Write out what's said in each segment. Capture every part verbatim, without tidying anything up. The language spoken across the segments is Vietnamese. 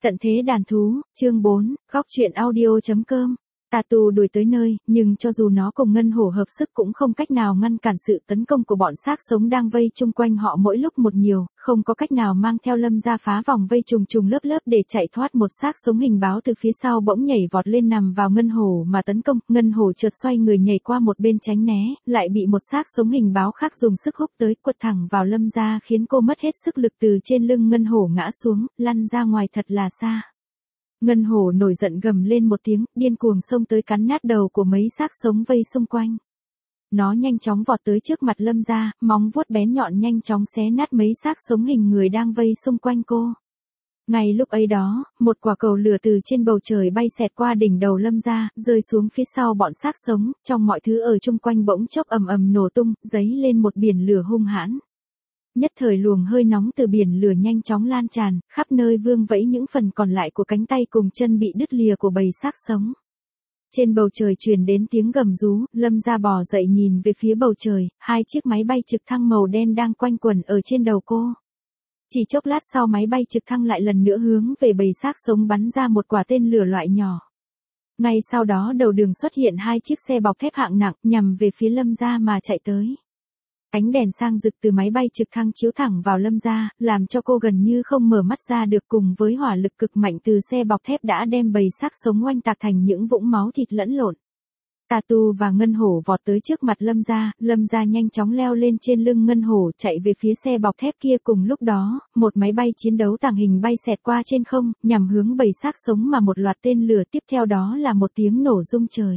Tận thế đàn thú, chương bốn, góc truyện audio.com. Tà tù đuổi tới nơi, nhưng cho dù nó cùng ngân hổ hợp sức cũng không cách nào ngăn cản sự tấn công của bọn xác sống đang vây chung quanh họ mỗi lúc một nhiều, không có cách nào mang theo Lâm ra phá vòng vây trùng trùng lớp lớp để chạy thoát. Một xác sống hình báo từ phía sau bỗng nhảy vọt lên nằm vào ngân hổ mà tấn công, ngân hổ chợt xoay người nhảy qua một bên tránh né, lại bị một xác sống hình báo khác dùng sức húc tới, quật thẳng vào Lâm ra khiến cô mất hết sức lực, từ trên lưng ngân hổ ngã xuống, lăn ra ngoài thật là xa. Ngân hổ nổi giận gầm lên một tiếng, điên cuồng xông tới cắn nát đầu của mấy xác sống vây xung quanh. Nó nhanh chóng vọt tới trước mặt Lâm ra, móng vuốt bén nhọn nhanh chóng xé nát mấy xác sống hình người đang vây xung quanh cô. Ngay lúc ấy đó, một quả cầu lửa từ trên bầu trời bay xẹt qua đỉnh đầu Lâm ra, rơi xuống phía sau bọn xác sống, trong mọi thứ ở chung quanh bỗng chốc ầm ầm nổ tung, dấy lên một biển lửa hung hãn. Nhất thời luồng hơi nóng từ biển lửa nhanh chóng lan tràn, khắp nơi vương vẫy những phần còn lại của cánh tay cùng chân bị đứt lìa của bầy xác sống. Trên bầu trời truyền đến tiếng gầm rú, Lâm ra bò dậy nhìn về phía bầu trời, hai chiếc máy bay trực thăng màu đen đang quanh quẩn ở trên đầu cô. Chỉ chốc lát sau máy bay trực thăng lại lần nữa hướng về bầy xác sống bắn ra một quả tên lửa loại nhỏ. Ngay sau đó đầu đường xuất hiện hai chiếc xe bọc thép hạng nặng nhằm về phía Lâm ra mà chạy tới. Ánh đèn sang rực từ máy bay trực thăng chiếu thẳng vào Lâm ra, làm cho cô gần như không mở mắt ra được, cùng với hỏa lực cực mạnh từ xe bọc thép đã đem bầy xác sống oanh tạc thành những vũng máu thịt lẫn lộn. Tà tu và ngân hổ vọt tới trước mặt Lâm ra, Lâm ra nhanh chóng leo lên trên lưng ngân hổ chạy về phía xe bọc thép kia. Cùng lúc đó, một máy bay chiến đấu tàng hình bay xẹt qua trên không, nhằm hướng bầy xác sống mà một loạt tên lửa, tiếp theo đó là một tiếng nổ rung trời.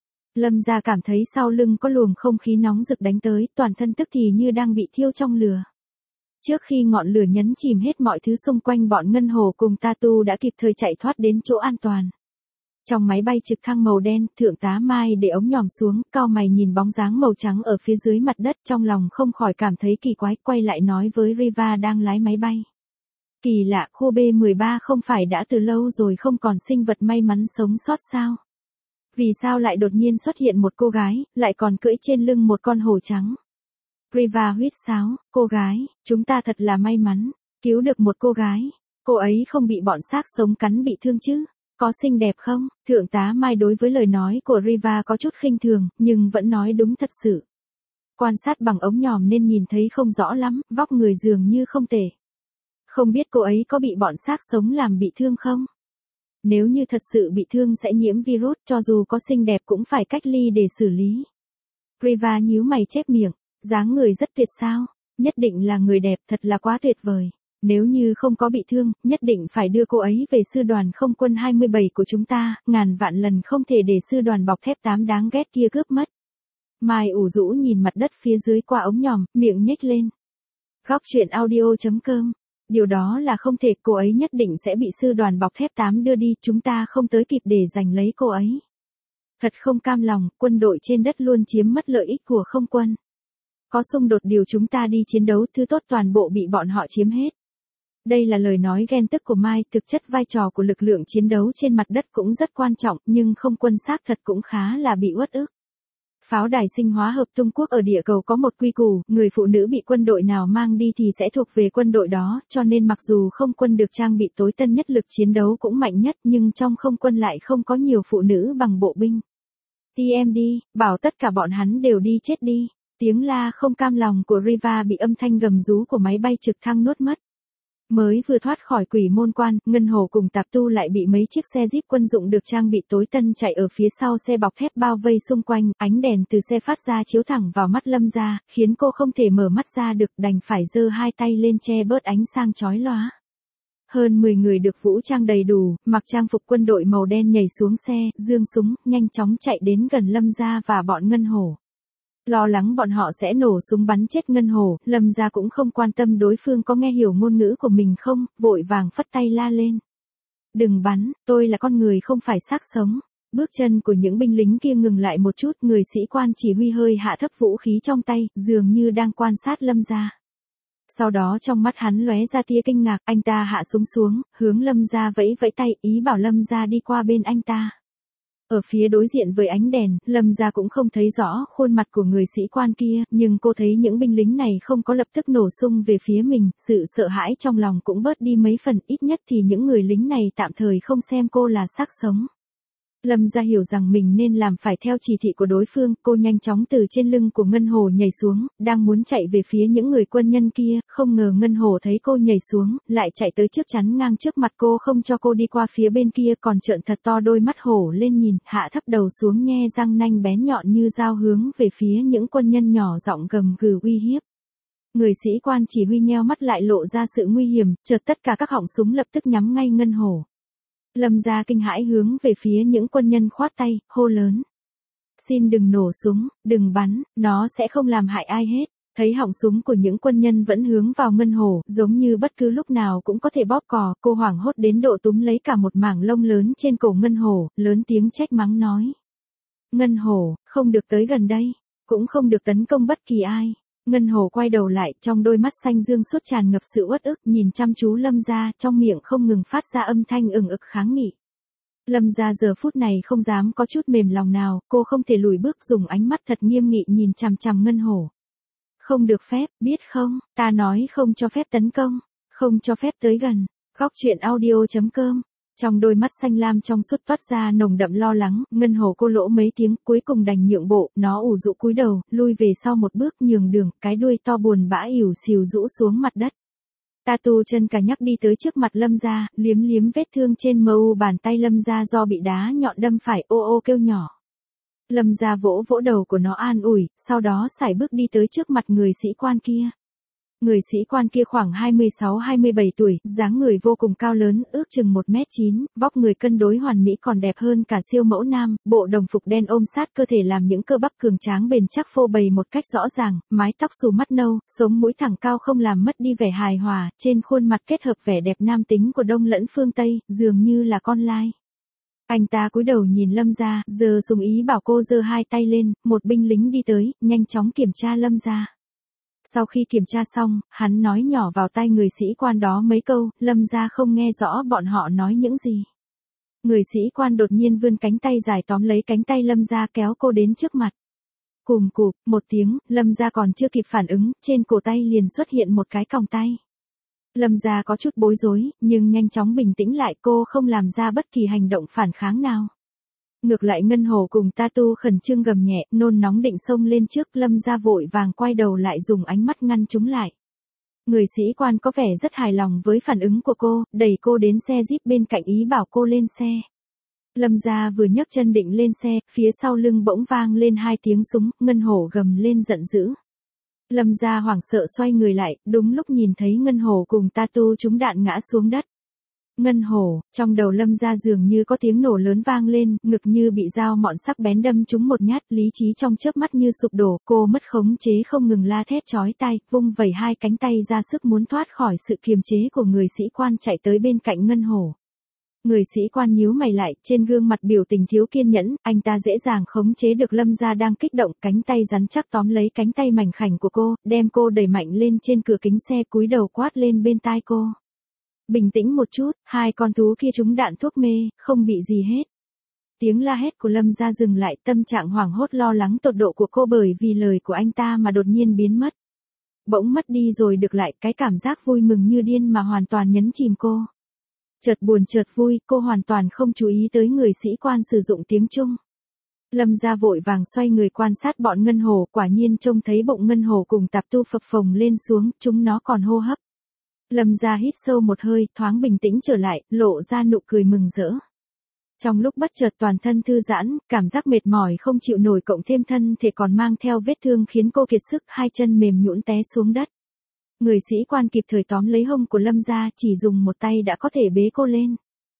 Lâm ra cảm thấy sau lưng có luồng không khí nóng rực đánh tới, toàn thân tức thì như đang bị thiêu trong lửa. Trước khi ngọn lửa nhấn chìm hết mọi thứ xung quanh, bọn ngân hổ cùng Ta Tu đã kịp thời chạy thoát đến chỗ an toàn. Trong máy bay trực thăng màu đen, thượng tá Mai để ống nhòm xuống, cau mày nhìn bóng dáng màu trắng ở phía dưới mặt đất, trong lòng không khỏi cảm thấy kỳ quái, quay lại nói với Riva đang lái máy bay. Kỳ lạ, khu B mười ba không phải đã từ lâu rồi không còn sinh vật may mắn sống sót sao? Vì sao lại đột nhiên xuất hiện một cô gái, lại còn cưỡi trên lưng một con hổ trắng? Riva huýt sáo, cô gái, chúng ta thật là may mắn, cứu được một cô gái. Cô ấy không bị bọn xác sống cắn bị thương chứ? Có xinh đẹp không? Thượng tá Mai đối với lời nói của Riva có chút khinh thường, nhưng vẫn nói đúng thật sự. Quan sát bằng ống nhòm nên nhìn thấy không rõ lắm, vóc người dường như không tệ. Không biết cô ấy có bị bọn xác sống làm bị thương không? Nếu như thật sự bị thương sẽ nhiễm virus, cho dù có xinh đẹp cũng phải cách ly để xử lý. Riva nhíu mày chép miệng, dáng người rất tuyệt sao, nhất định là người đẹp, thật là quá tuyệt vời. Nếu như không có bị thương, nhất định phải đưa cô ấy về sư đoàn không quân hai mươi bảy của chúng ta, ngàn vạn lần không thể để sư đoàn bọc thép tám đáng ghét kia cướp mất. Mai ủ rũ nhìn mặt đất phía dưới qua ống nhòm, miệng nhếch lên. Góc truyện audio.com. Điều đó là không thể, cô ấy nhất định sẽ bị sư đoàn bọc thép tám đưa đi, chúng ta không tới kịp để giành lấy cô ấy. Thật không cam lòng, quân đội trên đất luôn chiếm mất lợi ích của không quân. Có xung đột điều chúng ta đi chiến đấu, thứ tốt toàn bộ bị bọn họ chiếm hết. Đây là lời nói ghen tức của Mai, thực chất vai trò của lực lượng chiến đấu trên mặt đất cũng rất quan trọng, nhưng không quân xác thật cũng khá là bị uất ức. Pháo đài sinh hóa hợp Trung Quốc ở địa cầu có một quy củ, người phụ nữ bị quân đội nào mang đi thì sẽ thuộc về quân đội đó, cho nên mặc dù không quân được trang bị tối tân nhất, lực chiến đấu cũng mạnh nhất, nhưng trong không quân lại không có nhiều phụ nữ bằng bộ binh. tê em đi, bảo tất cả bọn hắn đều đi chết đi. Tiếng la không cam lòng của Riva bị âm thanh gầm rú của máy bay trực thăng nuốt mất. Mới vừa thoát khỏi quỷ môn quan, ngân hổ cùng Tạp Tu lại bị mấy chiếc xe jeep quân dụng được trang bị tối tân chạy ở phía sau xe bọc thép bao vây xung quanh, ánh đèn từ xe phát ra chiếu thẳng vào mắt Lâm ra, khiến cô không thể mở mắt ra được, đành phải giơ hai tay lên che bớt ánh sáng chói lóa. Hơn mười người được vũ trang đầy đủ, mặc trang phục quân đội màu đen nhảy xuống xe, giương súng, nhanh chóng chạy đến gần Lâm ra và bọn ngân hổ. Lo lắng bọn họ sẽ nổ súng bắn chết ngân hổ, Lâm ra cũng không quan tâm đối phương có nghe hiểu ngôn ngữ của mình không, vội vàng phất tay la lên. Đừng bắn, tôi là con người không phải xác sống. Bước chân của những binh lính kia ngừng lại một chút, người sĩ quan chỉ huy hơi hạ thấp vũ khí trong tay, dường như đang quan sát Lâm ra. Sau đó trong mắt hắn lóe ra tia kinh ngạc, anh ta hạ súng xuống, hướng Lâm ra vẫy vẫy tay, ý bảo Lâm ra đi qua bên anh ta. Ở phía đối diện với ánh đèn, Lâm gia cũng không thấy rõ khuôn mặt của người sĩ quan kia, nhưng cô thấy những binh lính này không có lập tức nổ sung về phía mình, sự sợ hãi trong lòng cũng bớt đi mấy phần, ít nhất thì những người lính này tạm thời không xem cô là xác sống. Lâm gia hiểu rằng mình nên làm phải theo chỉ thị của đối phương, cô nhanh chóng từ trên lưng của Ngân Hổ nhảy xuống, đang muốn chạy về phía những người quân nhân kia, không ngờ Ngân Hổ thấy cô nhảy xuống, lại chạy tới trước chắn ngang trước mặt cô không cho cô đi qua phía bên kia, còn trợn thật to đôi mắt hổ lên nhìn, hạ thấp đầu xuống nhe răng nanh bén nhọn như dao hướng về phía những quân nhân nhỏ giọng gầm gừ uy hiếp. Người sĩ quan chỉ huy nheo mắt lại lộ ra sự nguy hiểm, chợt tất cả các họng súng lập tức nhắm ngay Ngân Hổ. Lâm gia kinh hãi hướng về phía những quân nhân khoát tay, hô lớn. Xin đừng nổ súng, đừng bắn, nó sẽ không làm hại ai hết. Thấy họng súng của những quân nhân vẫn hướng vào Ngân Hổ, giống như bất cứ lúc nào cũng có thể bóp cò, cô hoảng hốt đến độ túm lấy cả một mảng lông lớn trên cổ Ngân Hổ, lớn tiếng trách mắng nói. Ngân Hổ, không được tới gần đây, cũng không được tấn công bất kỳ ai. Ngân Hổ quay đầu lại, trong đôi mắt xanh dương suốt tràn ngập sự uất ức, nhìn chăm chú Lâm gia, trong miệng không ngừng phát ra âm thanh ừng ực kháng nghị. Lâm gia giờ phút này không dám có chút mềm lòng nào, cô không thể lùi bước, dùng ánh mắt thật nghiêm nghị nhìn chằm chằm Ngân Hổ. Không được phép, biết không, ta nói không cho phép tấn công, không cho phép tới gần. Góc truyện audio chấm com. Trong đôi mắt xanh lam trong suốt toát ra nồng đậm lo lắng, Ngân Hổ cô lỗ mấy tiếng, cuối cùng đành nhượng bộ, nó ủ rũ cúi đầu, lui về sau một bước nhường đường, cái đuôi to buồn bã ỉu xìu rũ xuống mặt đất. Tatu chân cả nhắc đi tới trước mặt Lâm gia, liếm liếm vết thương trên mờ u bàn tay Lâm gia do bị đá nhọn đâm phải, ô ô kêu nhỏ. Lâm gia vỗ vỗ đầu của nó an ủi, sau đó sải bước đi tới trước mặt người sĩ quan kia. Người sĩ quan kia khoảng hai mươi sáu hai mươi bảy tuổi, dáng người vô cùng cao lớn, ước chừng một mét chín, vóc người cân đối hoàn mỹ còn đẹp hơn cả siêu mẫu nam, bộ đồng phục đen ôm sát cơ thể làm những cơ bắp cường tráng bền chắc phô bày một cách rõ ràng, mái tóc xù mắt nâu, sống mũi thẳng cao không làm mất đi vẻ hài hòa, trên khuôn mặt kết hợp vẻ đẹp nam tính của Đông lẫn phương Tây, dường như là con lai. Anh ta cúi đầu nhìn Lâm gia, giờ sùng ý bảo cô giơ hai tay lên, một binh lính đi tới, nhanh chóng kiểm tra Lâm gia. Sau khi kiểm tra xong, hắn nói nhỏ vào tai người sĩ quan đó mấy câu, Lâm gia không nghe rõ bọn họ nói những gì. Người sĩ quan đột nhiên vươn cánh tay dài tóm lấy cánh tay Lâm gia kéo cô đến trước mặt. Cùm cụp, một tiếng, Lâm gia còn chưa kịp phản ứng, trên cổ tay liền xuất hiện một cái còng tay. Lâm gia có chút bối rối, nhưng nhanh chóng bình tĩnh lại, cô không làm ra bất kỳ hành động phản kháng nào. Ngược lại Ngân Hổ cùng Tatu khẩn trương gầm nhẹ, nôn nóng định xông lên trước, Lâm gia vội vàng quay đầu lại dùng ánh mắt ngăn chúng lại. Người sĩ quan có vẻ rất hài lòng với phản ứng của cô, đẩy cô đến xe Jeep bên cạnh ý bảo cô lên xe. Lâm gia vừa nhấc chân định lên xe, phía sau lưng bỗng vang lên hai tiếng súng, Ngân Hổ gầm lên giận dữ. Lâm gia hoảng sợ xoay người lại, đúng lúc nhìn thấy Ngân Hổ cùng Tatu trúng đạn ngã xuống đất. Ngân Hổ, trong đầu Lâm gia dường như có tiếng nổ lớn vang lên, ngực như bị dao mọn sắc bén đâm trúng một nhát, lý trí trong chớp mắt như sụp đổ, cô mất khống chế không ngừng la thét chói tai, vung vẩy hai cánh tay ra sức muốn thoát khỏi sự kiềm chế của người sĩ quan chạy tới bên cạnh Ngân Hổ. Người sĩ quan nhíu mày lại, trên gương mặt biểu tình thiếu kiên nhẫn, anh ta dễ dàng khống chế được Lâm gia đang kích động, cánh tay rắn chắc tóm lấy cánh tay mảnh khảnh của cô, đem cô đẩy mạnh lên trên cửa kính xe, cúi đầu quát lên bên tai cô. Bình tĩnh một chút, hai con thú kia trúng đạn thuốc mê, không bị gì hết. Tiếng la hét của Lâm gia dừng lại, tâm trạng hoảng hốt lo lắng tột độ của cô bởi vì lời của anh ta mà đột nhiên biến mất. Bỗng mất đi rồi được lại, cái cảm giác vui mừng như điên mà hoàn toàn nhấn chìm cô. Chợt buồn chợt vui, cô hoàn toàn không chú ý tới người sĩ quan sử dụng tiếng Trung. Lâm gia vội vàng xoay người quan sát bọn Ngân Hổ, quả nhiên trông thấy bụng Ngân Hổ cùng Tạp Tu phập phồng lên xuống, chúng nó còn hô hấp. Lâm gia hít sâu một hơi, thoáng bình tĩnh trở lại, lộ ra nụ cười mừng rỡ. Trong lúc bất chợt toàn thân thư giãn, cảm giác mệt mỏi không chịu nổi cộng thêm thân thể còn mang theo vết thương khiến cô kiệt sức, hai chân mềm nhũn té xuống đất. Người sĩ quan kịp thời tóm lấy hông của Lâm gia, chỉ dùng một tay đã có thể bế cô lên.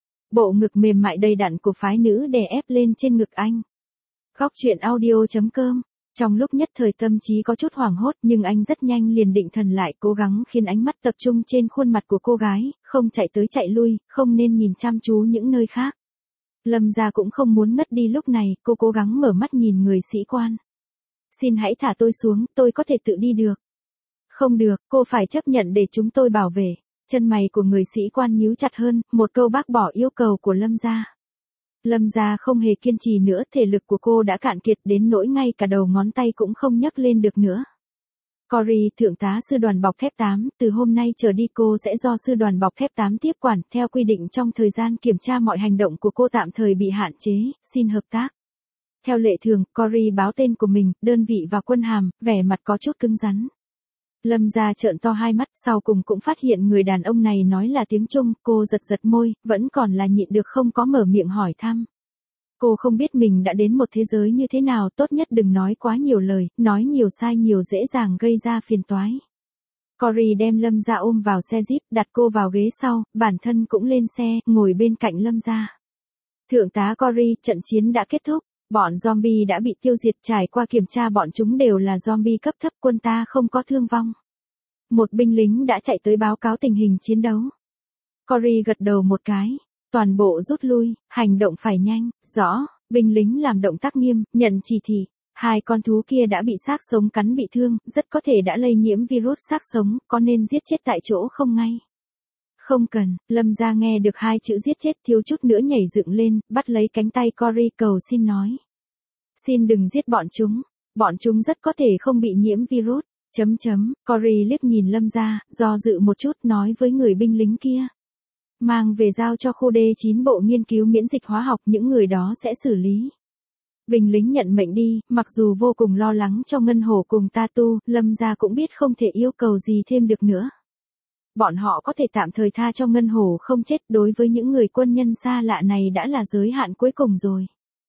Bộ ngực mềm mại đầy đặn của phái nữ đè ép lên trên ngực anh. Góc truyện audio chấm com. Trong lúc nhất thời tâm trí có chút hoảng hốt nhưng anh rất nhanh liền định thần lại, cố gắng khiến ánh mắt tập trung trên khuôn mặt của cô gái, không chạy tới chạy lui, không nên nhìn chăm chú những nơi khác. Lâm gia cũng không muốn ngất đi lúc này, cô cố gắng mở mắt nhìn người sĩ quan. Xin hãy thả tôi xuống, tôi có thể tự đi được. Không được, cô phải chấp nhận để chúng tôi bảo vệ. Chân mày của người sĩ quan nhíu chặt hơn, một câu bác bỏ yêu cầu của Lâm gia. Lâm gia không hề kiên trì nữa, thể lực của cô đã cạn kiệt đến nỗi ngay cả đầu ngón tay cũng không nhấc lên được nữa. Cory, thượng tá sư đoàn bọc thép tám, từ hôm nay trở đi cô sẽ do sư đoàn bọc thép tám tiếp quản, theo quy định trong thời gian kiểm tra mọi hành động của cô tạm thời bị hạn chế, xin hợp tác. Theo lệ thường, Cory báo tên của mình, đơn vị và quân hàm, vẻ mặt có chút cứng rắn. Lâm gia trợn to hai mắt, sau cùng cũng phát hiện người đàn ông này nói là tiếng Trung, cô giật giật môi, vẫn còn là nhịn được không có mở miệng hỏi thăm. Cô không biết mình đã đến một thế giới như thế nào, tốt nhất đừng nói quá nhiều lời, nói nhiều sai nhiều dễ dàng gây ra phiền toái. Cory đem Lâm gia ôm vào xe Jeep, đặt cô vào ghế sau, bản thân cũng lên xe, ngồi bên cạnh Lâm gia. Thượng tá Cory, trận chiến đã kết thúc. Bọn zombie đã bị tiêu diệt, trải qua kiểm tra bọn chúng đều là zombie cấp thấp, quân ta không có thương vong. Một binh lính đã chạy tới báo cáo tình hình chiến đấu. Cory gật đầu một cái. Toàn bộ rút lui, hành động phải nhanh, rõ, binh lính làm động tác nghiêm, nhận chỉ thị. Hai con thú kia đã bị xác sống cắn bị thương, rất có thể đã lây nhiễm virus xác sống, có nên giết chết tại chỗ không ngay? Không cần, Lâm gia nghe được hai chữ giết chết thiếu chút nữa nhảy dựng lên, bắt lấy cánh tay Cory cầu xin nói. Xin đừng giết bọn chúng, bọn chúng rất có thể không bị nhiễm virus, chấm chấm, Cory liếc nhìn Lâm gia, do dự một chút nói với người binh lính kia. Mang về giao cho khu D chín bộ nghiên cứu miễn dịch hóa học, những người đó sẽ xử lý. Binh lính nhận mệnh đi, mặc dù vô cùng lo lắng cho Ngân Hổ cùng Tatu, Lâm gia cũng biết không thể yêu cầu gì thêm được nữa. Bọn họ có thể tạm thời tha cho Ngân Hổ không chết, đối với những người quân nhân xa lạ này đã là giới hạn cuối cùng rồi.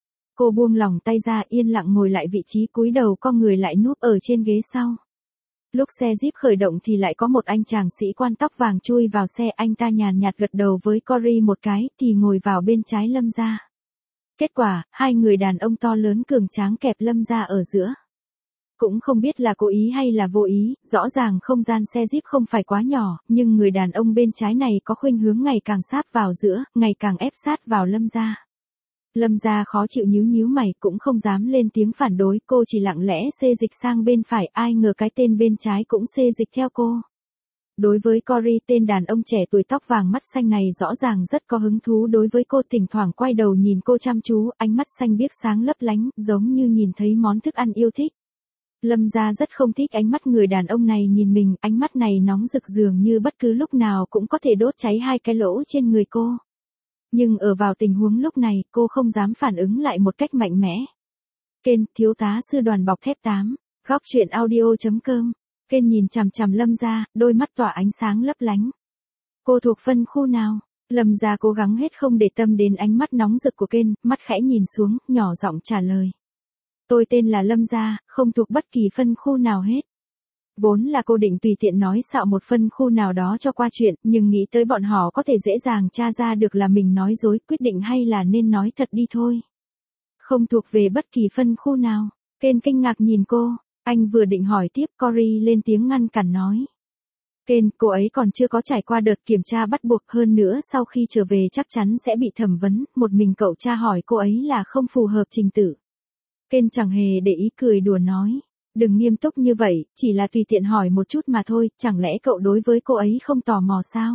Cô buông lòng tay ra, yên lặng ngồi lại vị trí, cúi đầu con người lại núp ở trên ghế sau. Lúc xe Jeep khởi động thì lại có một anh chàng sĩ quan tóc vàng chui vào xe, anh ta nhàn nhạt gật đầu với Cory một cái, thì ngồi vào bên trái Lâm gia. Kết quả, hai người đàn ông to lớn cường tráng kẹp Lâm gia ở giữa. Cũng không biết là cố ý hay là vô ý, rõ ràng không gian xe Jeep không phải quá nhỏ, nhưng người đàn ông bên trái này có khuynh hướng ngày càng sát vào giữa, ngày càng ép sát vào Lâm gia. Lâm gia khó chịu nhíu nhíu mày, cũng không dám lên tiếng phản đối, cô chỉ lặng lẽ xê dịch sang bên phải, ai ngờ cái tên bên trái cũng xê dịch theo cô. Đối với Cory, tên đàn ông trẻ tuổi tóc vàng mắt xanh này rõ ràng rất có hứng thú đối với cô, thỉnh thoảng quay đầu nhìn cô chăm chú, ánh mắt xanh biếc sáng lấp lánh, giống như nhìn thấy món thức ăn yêu thích. Lâm gia rất không thích ánh mắt người đàn ông này nhìn mình, ánh mắt này nóng rực dường như bất cứ lúc nào cũng có thể đốt cháy hai cái lỗ trên người cô. Nhưng ở vào tình huống lúc này, cô không dám phản ứng lại một cách mạnh mẽ. Kênh, thiếu tá sư đoàn bọc thép tám, góc truyện audio chấm com. Kênh nhìn chằm chằm Lâm gia, đôi mắt tỏa ánh sáng lấp lánh. Cô thuộc phân khu nào? Lâm gia cố gắng hết không để tâm đến ánh mắt nóng rực của Kênh, mắt khẽ nhìn xuống, nhỏ giọng trả lời. Tôi tên là Lâm gia, không thuộc bất kỳ phân khu nào hết. Vốn là cô định tùy tiện nói xạo một phân khu nào đó cho qua chuyện, nhưng nghĩ tới bọn họ có thể dễ dàng tra ra được là mình nói dối, quyết định hay là nên nói thật đi thôi. Không thuộc về bất kỳ phân khu nào. Kênh kinh ngạc nhìn cô, anh vừa định hỏi tiếp, Cory lên tiếng ngăn cản nói. Kênh, cô ấy còn chưa có trải qua đợt kiểm tra bắt buộc, hơn nữa sau khi trở về chắc chắn sẽ bị thẩm vấn, một mình cậu tra hỏi cô ấy là không phù hợp trình tự. Kênh chẳng hề để ý, cười đùa nói. Đừng nghiêm túc như vậy, chỉ là tùy tiện hỏi một chút mà thôi, chẳng lẽ cậu đối với cô ấy không tò mò sao?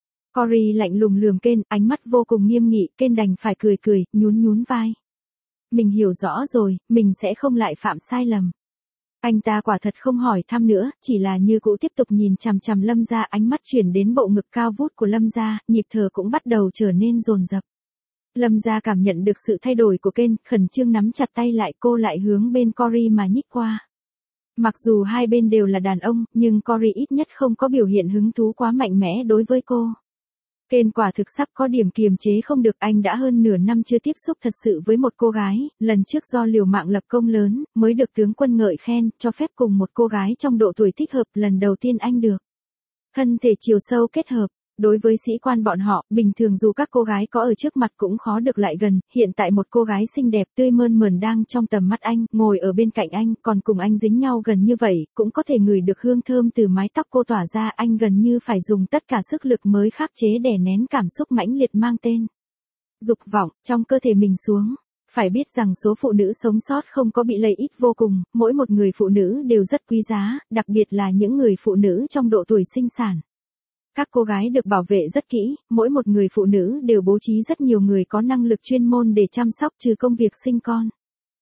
Cory lạnh lùng lườm Kênh, ánh mắt vô cùng nghiêm nghị, Kênh đành phải cười cười, nhún nhún vai. Mình hiểu rõ rồi, mình sẽ không lại phạm sai lầm. Anh ta quả thật không hỏi thăm nữa, chỉ là như cũ tiếp tục nhìn chằm chằm Lâm gia, ánh mắt chuyển đến bộ ngực cao vút của Lâm gia, nhịp thở cũng bắt đầu trở nên dồn dập. Lâm gia cảm nhận được sự thay đổi của Kênh, khẩn trương nắm chặt tay lại, cô lại hướng bên Cory mà nhích qua. Mặc dù hai bên đều là đàn ông, nhưng Cory ít nhất không có biểu hiện hứng thú quá mạnh mẽ đối với cô. Kênh quả thực sắp có điểm kiềm chế không được, anh đã hơn nửa năm chưa tiếp xúc thật sự với một cô gái, lần trước do liều mạng lập công lớn, mới được tướng quân ngợi khen, cho phép cùng một cô gái trong độ tuổi thích hợp, lần đầu tiên anh được. Thân thể chiều sâu kết hợp. Đối với sĩ quan bọn họ, bình thường dù các cô gái có ở trước mặt cũng khó được lại gần, hiện tại một cô gái xinh đẹp tươi mơn mởn đang trong tầm mắt anh, ngồi ở bên cạnh anh, còn cùng anh dính nhau gần như vậy, cũng có thể ngửi được hương thơm từ mái tóc cô tỏa ra, anh gần như phải dùng tất cả sức lực mới khắc chế đè nén cảm xúc mãnh liệt mang tên dục vọng trong cơ thể mình xuống. Phải biết rằng số phụ nữ sống sót không có bị lây ít vô cùng, mỗi một người phụ nữ đều rất quý giá, đặc biệt là những người phụ nữ trong độ tuổi sinh sản. Các cô gái được bảo vệ rất kỹ, mỗi một người phụ nữ đều bố trí rất nhiều người có năng lực chuyên môn để chăm sóc trừ công việc sinh con.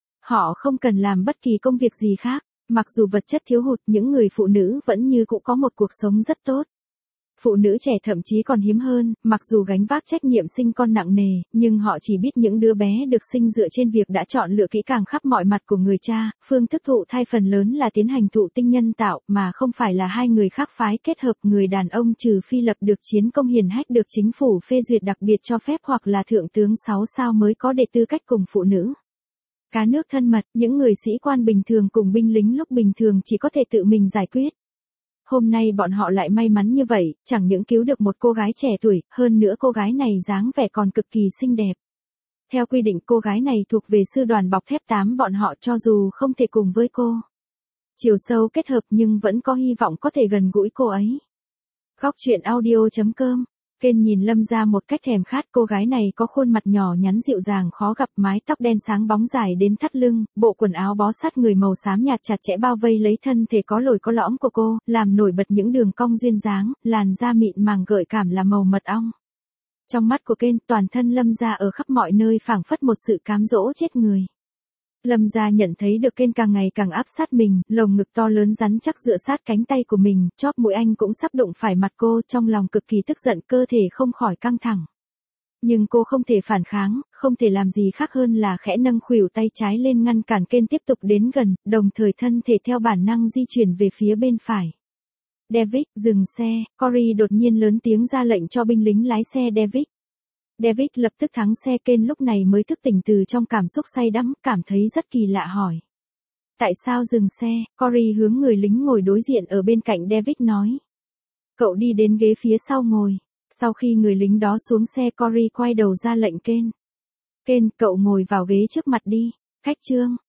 Họ không cần làm bất kỳ công việc gì khác, mặc dù vật chất thiếu hụt, những người phụ nữ vẫn như cũ có một cuộc sống rất tốt. Phụ nữ trẻ thậm chí còn hiếm hơn, mặc dù gánh vác trách nhiệm sinh con nặng nề, nhưng họ chỉ biết những đứa bé được sinh dựa trên việc đã chọn lựa kỹ càng khắp mọi mặt của người cha, phương thức thụ thai phần lớn là tiến hành thụ tinh nhân tạo, mà không phải là hai người khác phái kết hợp. Người đàn ông trừ phi lập được chiến công hiển hách được chính phủ phê duyệt đặc biệt cho phép hoặc là thượng tướng sáu sao mới có để tư cách cùng phụ nữ. Cá nước thân mật, những người sĩ quan bình thường cùng binh lính lúc bình thường chỉ có thể tự mình giải quyết. Hôm nay bọn họ lại may mắn như vậy, chẳng những cứu được một cô gái trẻ tuổi, hơn nữa cô gái này dáng vẻ còn cực kỳ xinh đẹp. Theo quy định cô gái này thuộc về sư đoàn bọc thép tám bọn họ, cho dù không thể cùng với cô chiều sâu kết hợp nhưng vẫn có hy vọng có thể gần gũi cô ấy. Góc truyện audio chấm com. Kên nhìn Lâm Gia một cách thèm khát. Cô gái này có khuôn mặt nhỏ nhắn dịu dàng khó gặp, mái tóc đen sáng bóng dài đến thắt lưng, bộ quần áo bó sát người màu xám nhạt chặt chẽ bao vây lấy thân thể có lồi có lõm của cô, làm nổi bật những đường cong duyên dáng, làn da mịn màng gợi cảm là màu mật ong. Trong mắt của Kên, toàn thân Lâm Gia ở khắp mọi nơi phảng phất một sự cám dỗ chết người. Lâm Gia nhận thấy được Kên càng ngày càng áp sát mình, lồng ngực to lớn rắn chắc dựa sát cánh tay của mình, chóp mũi anh cũng sắp đụng phải mặt cô, trong lòng cực kỳ tức giận, cơ thể không khỏi căng thẳng. Nhưng cô không thể phản kháng, không thể làm gì khác hơn là khẽ nâng khuỷu tay trái lên ngăn cản Kên tiếp tục đến gần, đồng thời thân thể theo bản năng di chuyển về phía bên phải. David, dừng xe. Corey đột nhiên lớn tiếng ra lệnh cho binh lính lái xe David. David lập tức thắng xe. Kên lúc này mới thức tỉnh từ trong cảm xúc say đắm, cảm thấy rất kỳ lạ hỏi. Tại sao dừng xe? Corey hướng người lính ngồi đối diện ở bên cạnh David nói. Cậu đi đến ghế phía sau ngồi. Sau khi người lính đó xuống xe, Corey quay đầu ra lệnh Kên. Kên, cậu ngồi vào ghế trước mặt đi. Cách chương.